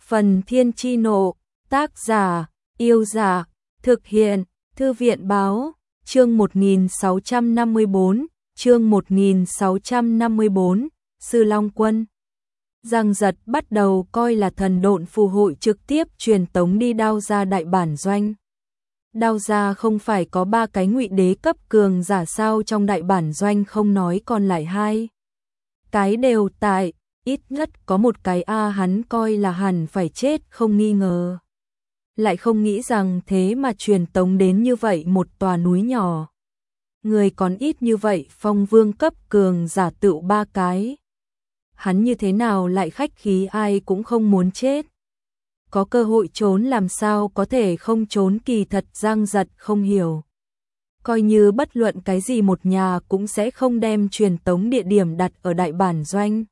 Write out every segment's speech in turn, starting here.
Phần Thiên Chi Nộ, tác giả, Yêu Giả, thực hiện, Thư viện Báo, chương 1654, Sư Long Quân. Giang Giật bắt đầu coi là thần độn phù hội trực tiếp truyền tống đi Đao Gia đại bản doanh. Đao Gia không phải có 3 cái ngụy đế cấp cường giả sao, trong đại bản doanh không nói còn lại 2 cái đều tại, ít nhất có một cái hắn coi là hẳn phải chết không nghi ngờ. Lại không nghĩ rằng thế mà truyền tống đến như vậy một tòa núi nhỏ. Người còn ít như vậy, phong vương cấp cường giả tựu 3 cái. Hắn như thế nào lại khách khí, ai cũng không muốn chết. Có cơ hội trốn làm sao có thể không trốn, kỳ thật Giang Giật không hiểu. Coi như bất luận cái gì một nhà cũng sẽ không đem truyền tống địa điểm đặt ở đại bản doanh.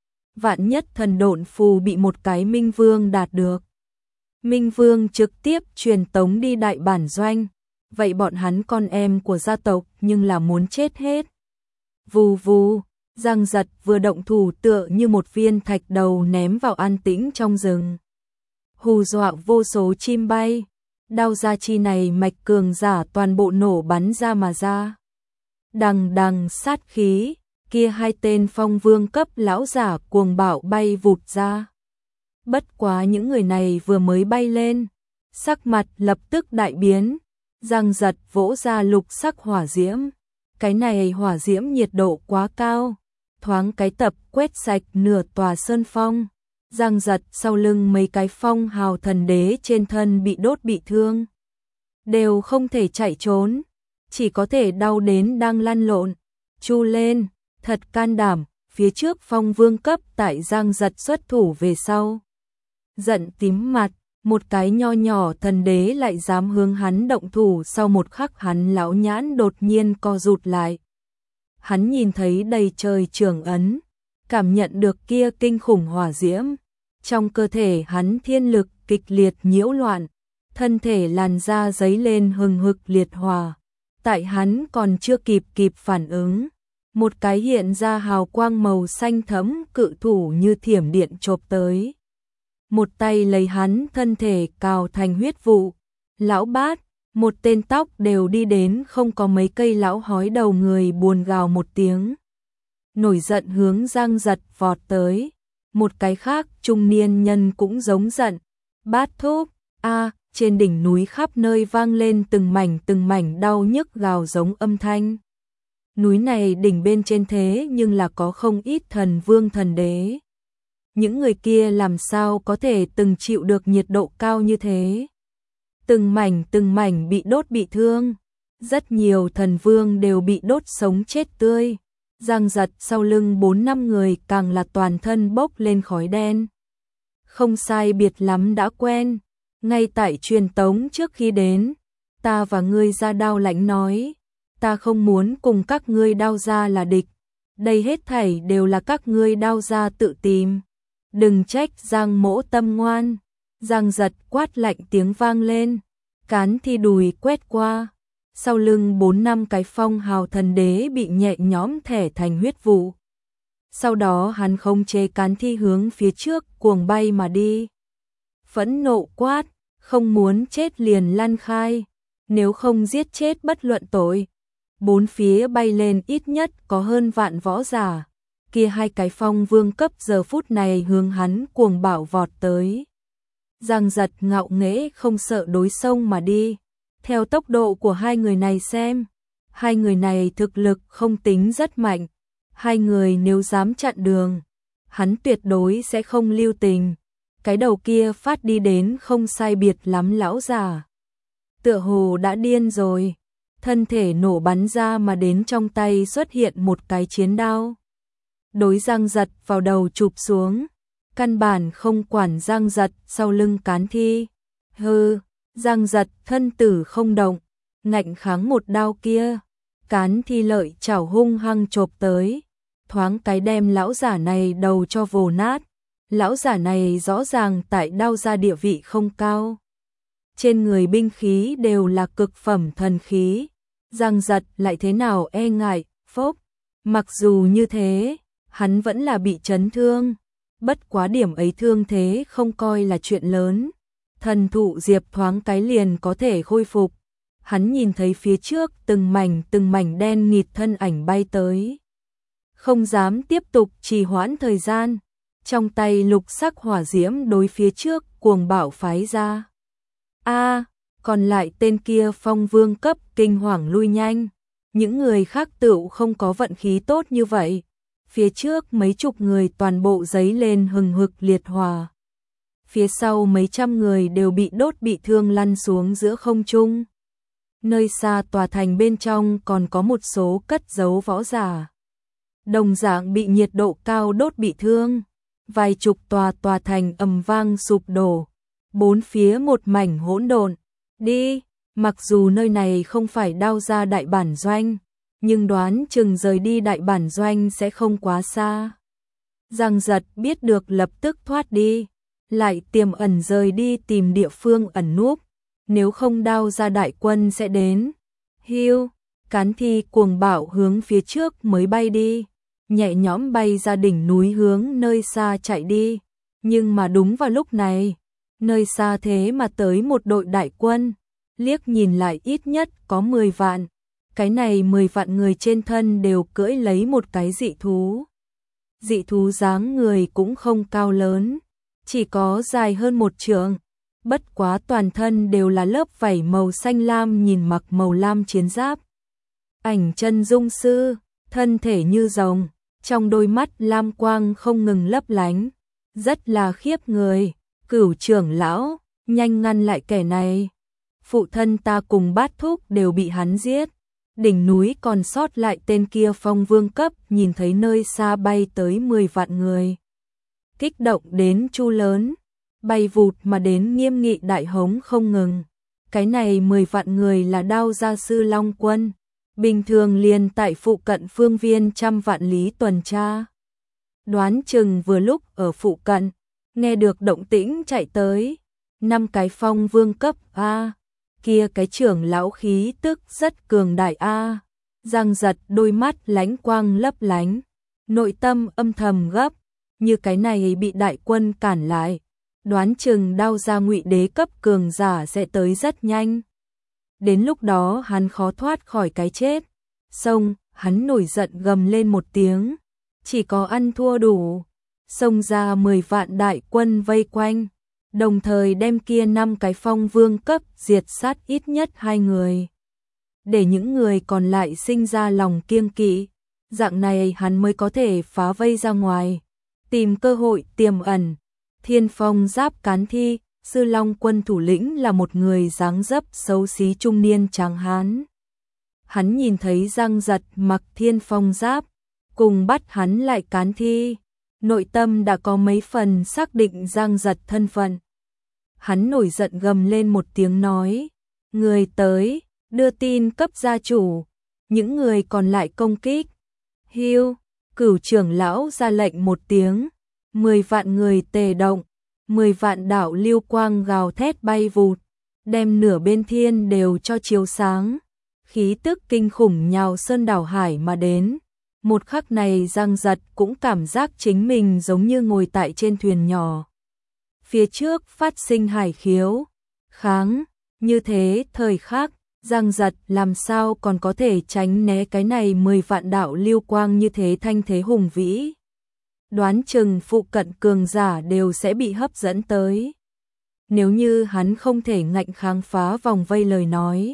Vạn nhất thần độn phù bị một cái Minh Vương đạt được. Minh Vương trực tiếp truyền tống đi đại bản doanh. Vậy bọn hắn con em của gia tộc nhưng là muốn chết hết. Vù vù, Giang Giật vừa động thủ tựa như một viên thạch đầu ném vào an tĩnh trong rừng. Hù dọa vô số chim bay. Đao Gia chi này mạch cường giả toàn bộ nổ bắn ra mà ra. Đằng đằng sát khí, kia 2 tên phong vương cấp lão giả cuồng bạo bay vụt ra. Bất quá những người này vừa mới bay lên, sắc mặt lập tức đại biến. Giang Giật vỗ ra lục sắc hỏa diễm. Cái này hỏa diễm nhiệt độ quá cao, thoáng cái tập quét sạch nửa tòa sơn phong. Giang Giật sau lưng mấy cái phong hào thần đế trên thân bị đốt bị thương, đều không thể chạy trốn, chỉ có thể đau đến đang lăn lộn, chu lên, thật can đảm. Phía trước phong vương cấp tại Giang Giật xuất thủ về sau, giận tím mặt, một cái nho nhỏ thần đế lại dám hướng hắn động thủ. Sau một khắc hắn lão nhãn đột nhiên co rụt lại. Hắn nhìn thấy đầy trời trường ấn, cảm nhận được kia kinh khủng hỏa diễm. Trong cơ thể hắn thiên lực kịch liệt nhiễu loạn, thân thể làn da giấy lên hừng hực liệt hỏa. Tại hắn còn chưa kịp phản ứng, một cái hiện ra hào quang màu xanh thẫm cự thủ như thiểm điện chộp tới. Một tay lấy hắn thân thể cào thành huyết vụ. Lão Bát, một tên tóc đều đi đến không có mấy cây lão hói đầu người buồn gào một tiếng, nổi giận hướng Giang Giật vọt tới. Một cái khác trung niên nhân cũng giống giận. Bát thúc, trên đỉnh núi khắp nơi vang lên từng mảnh đau nhức gào giống âm thanh. Núi này đỉnh bên trên thế nhưng là có không ít thần vương thần đế. Những người kia làm sao có thể từng chịu được nhiệt độ cao như thế. Từng mảnh bị đốt bị thương. Rất nhiều thần vương đều bị đốt sống chết tươi. Giang Giật sau lưng 4-5 người càng là toàn thân bốc lên khói đen. Không sai biệt lắm đã quen. Ngay tại truyền tống trước khi đến, ta và ngươi ra Đao Lãnh nói, ta không muốn cùng các ngươi Đao Gia là địch. Đây hết thảy đều là các ngươi Đao Gia tự tìm. Đừng trách Giang mỗ tâm ngoan. Giang Giật quát lạnh tiếng vang lên, cán thi đùi quét qua. Sau lưng 4-5 cái phong hào thần đế bị nhẹ nhõm thẻ thành huyết vụ. Sau đó hắn không chế cán thi hướng phía trước cuồng bay mà đi. Phẫn nộ quát, không muốn chết liền lăn khai, nếu không giết chết bất luận tội. Bốn phía bay lên ít nhất có hơn vạn võ giả. Kia 2 cái phong vương cấp giờ phút này hướng hắn cuồng bạo vọt tới. Giang Giật ngạo nghễ không sợ đối xông mà đi. Theo tốc độ của 2 người này xem, 2 người này thực lực không tính rất mạnh. 2 người nếu dám chặn đường, hắn tuyệt đối sẽ không lưu tình. Cái đầu kia phát đi đến không sai biệt lắm lão già, tựa hồ đã điên rồi, thân thể nổ bắn ra mà đến, trong tay xuất hiện một cái chiến đao. Đối Giang Giật vào đầu chụp xuống, căn bản không quản Giang Giật sau lưng cán thi. Hừ, Giang Giật thân tử không động, ngạnh kháng một đao kia. Cán thi lợi chảo hung hăng chộp tới, thoáng cái đem lão giả này đầu cho vồ nát. Lão giả này rõ ràng tại Đao Gia địa vị không cao. Trên người binh khí đều là cực phẩm thần khí. Giang Giật lại thế nào e ngại, phốc. Mặc dù như thế, hắn vẫn là bị chấn thương. bất quá điểm ấy thương thế không coi là chuyện lớn. Thần thụ diệp thoáng cái liền có thể khôi phục. Hắn nhìn thấy phía trước từng mảnh đen nghịt thân ảnh bay tới. Không dám tiếp tục trì hoãn thời gian. Trong tay lục sắc hỏa diễm đối phía trước cuồng bạo phái ra. Còn lại tên kia phong vương cấp kinh hoàng lui nhanh. Những người khác tựu không có vận khí tốt như vậy. Phía trước mấy chục người toàn bộ giấy lên hừng hực liệt hỏa. Phía sau mấy trăm người đều bị đốt bị thương lăn xuống giữa không trung. Nơi xa tòa thành bên trong còn có một số cất giấu võ giả. Đồng dạng bị nhiệt độ cao đốt bị thương. Vài chục tòa thành ầm vang sụp đổ. Bốn phía một mảnh hỗn độn. Đi, mặc dù nơi này không phải Đao Gia đại bản doanh, nhưng đoán chừng rời đi đại bản doanh sẽ không quá xa. Giang Giật biết được lập tức thoát đi, lại tiềm ẩn rời đi tìm địa phương ẩn núp, nếu không Đao Gia đại quân sẽ đến. Hiu, Cán Thi cuồng bạo hướng phía trước mới bay đi, nhẹ nhõm bay ra đỉnh núi hướng nơi xa chạy đi, nhưng mà đúng vào lúc này, nơi xa thế mà tới một đội đại quân, liếc nhìn lại ít nhất có 10 vạn. Cái này 10 vạn người trên thân đều cưỡi lấy một cái dị thú. Dị thú dáng người cũng không cao lớn, chỉ có dài hơn một trượng. Bất quá toàn thân đều là lớp vảy màu xanh lam nhìn mặc màu lam chiến giáp. Ảnh chân dung sư, thân thể như rồng, trong đôi mắt lam quang không ngừng lấp lánh, rất là khiếp người. Cửu trưởng lão, nhanh ngăn lại kẻ này. Phụ thân ta cùng Bát Thúc đều bị hắn giết. Đỉnh núi còn sót lại tên kia phong vương cấp, nhìn thấy nơi xa bay tới 10 vạn người. Kích động đến chu lớn, bay vụt mà đến nghiêm nghị đại hống không ngừng. Cái này 10 vạn người là Đao Gia sư Long quân. Bình thường liền tại phụ cận phương viên trăm vạn lý tuần tra. Đoán chừng vừa lúc ở phụ cận, nghe được động tĩnh chạy tới, 5 cái phong vương cấp kia cái trưởng lão khí tức rất cường đại Giang Giật đôi mắt lánh quang lấp lánh, nội tâm âm thầm gấp, như cái này bị đại quân cản lại, đoán chừng Đao Gia ngụy đế cấp cường giả sẽ tới rất nhanh. Đến lúc đó hắn khó thoát khỏi cái chết. Xong, hắn nổi giận gầm lên một tiếng, chỉ có ăn thua đủ. Xông ra 10 vạn đại quân vây quanh, đồng thời đem kia 5 cái phong vương cấp diệt sát ít nhất 2 người. Để những người còn lại sinh ra lòng kiêng kỵ, dạng này hắn mới có thể phá vây ra ngoài, tìm cơ hội tiềm ẩn. Thiên Phong Giáp Cán Thi, sư Long quân thủ lĩnh là một người dáng dấp xấu xí trung niên tráng hán. Hắn nhìn thấy Giang Giật mặc Thiên Phong Giáp, cùng bắt hắn lại Cán Thi. Nội tâm đã có mấy phần xác định Giang Giật thân phận. Hắn nổi giận gầm lên một tiếng nói, người tới, đưa tin cấp gia chủ, những người còn lại công kích. Hiu, Cửu trưởng lão ra lệnh một tiếng, 10 vạn người tề động, 10 vạn đạo lưu quang gào thét bay vụt, đem nửa bên thiên đều cho chiếu sáng, khí tức kinh khủng nhào sơn đảo hải mà đến. Một khắc này Giang Giật cũng cảm giác chính mình giống như ngồi tại trên thuyền nhỏ. Phía trước phát sinh hải khiếu, kháng, như thế thời khắc, Giang Giật làm sao còn có thể tránh né cái này 10 vạn đạo lưu quang như thế thanh thế hùng vĩ. Đoán chừng phụ cận cường giả đều sẽ bị hấp dẫn tới. Nếu như hắn không thể ngạnh kháng phá vòng vây lời nói,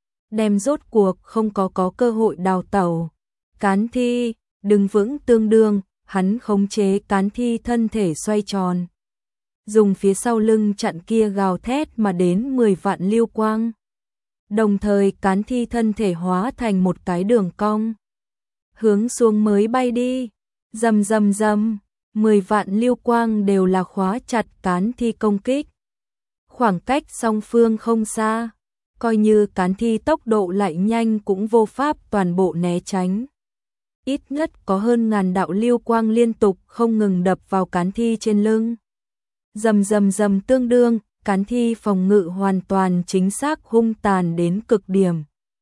đem rốt cuộc không có cơ hội đào tẩu. Cán Thi, đứng vững tương đương, hắn khống chế Cán Thi thân thể xoay tròn. Dùng phía sau lưng chặn kia gào thét mà đến 10 vạn lưu quang. Đồng thời Cán Thi thân thể hóa thành một cái đường cong. Hướng xuống mới bay đi. Rầm rầm rầm, 10 vạn lưu quang đều là khóa chặt Cán Thi công kích. Khoảng cách song phương không xa, coi như Cán Thi tốc độ lại nhanh cũng vô pháp toàn bộ né tránh. Ít nhất có hơn ngàn đạo lưu quang liên tục không ngừng đập vào Cán Thi trên lưng. Rầm rầm rầm tương đương, Cán Thi phòng ngự hoàn toàn chính xác hung tàn đến cực điểm.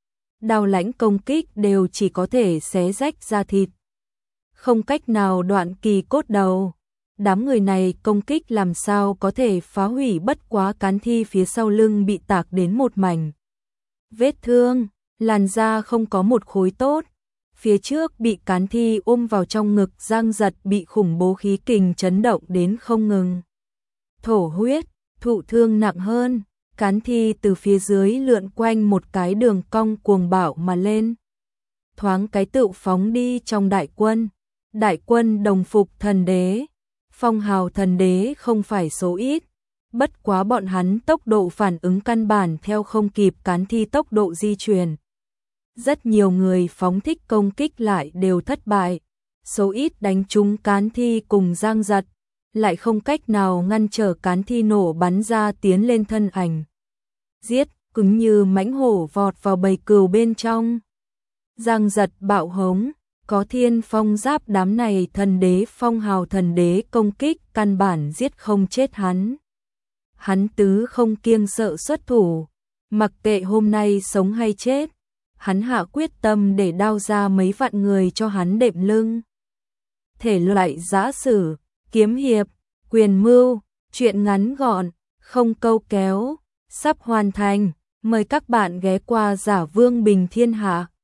Đao lãnh công kích đều chỉ có thể xé rách da thịt, không cách nào đoạn kỳ cốt đầu. Đám người này công kích làm sao có thể phá hủy, bất quá Cán Thi phía sau lưng bị tạc đến một mảnh vết thương, làn da không có một khối tốt. Phía trước bị Cán Thi ôm vào trong ngực, Giang Giật bị khủng bố khí kình chấn động đến không ngừng thổ huyết, thụ thương nặng hơn. Cán Thi từ phía dưới lượn quanh một cái đường cong cuồng bạo mà lên, thoáng cái tựu phóng đi trong đại quân. Đại quân đồng phục thần đế, phong hào thần đế không phải số ít, bất quá bọn hắn tốc độ phản ứng căn bản theo không kịp Cán Thi tốc độ di chuyển. Rất nhiều người phóng thích công kích lại đều thất bại, số ít đánh trúng Cán Thi cùng Giang Giật, lại không cách nào ngăn trở Cán Thi nổ bắn ra tiến lên thân ảnh. Giết, cứng như mãnh hổ vọt vào bầy cừu bên trong. Giang Giật bạo hống, có thiên phong giáp, đám này thần đế phong hào thần đế công kích căn bản giết không chết hắn. Hắn tứ không kiêng sợ xuất thủ, mặc kệ hôm nay sống hay chết, hắn hạ quyết tâm để đao ra mấy vạn người cho hắn đệm lưng. Thể loại giã sử, kiếm hiệp, quyền mưu, truyện ngắn gọn, không câu kéo, sắp hoàn thành, mời các bạn ghé qua Giả Vương Bình Thiên Hạ.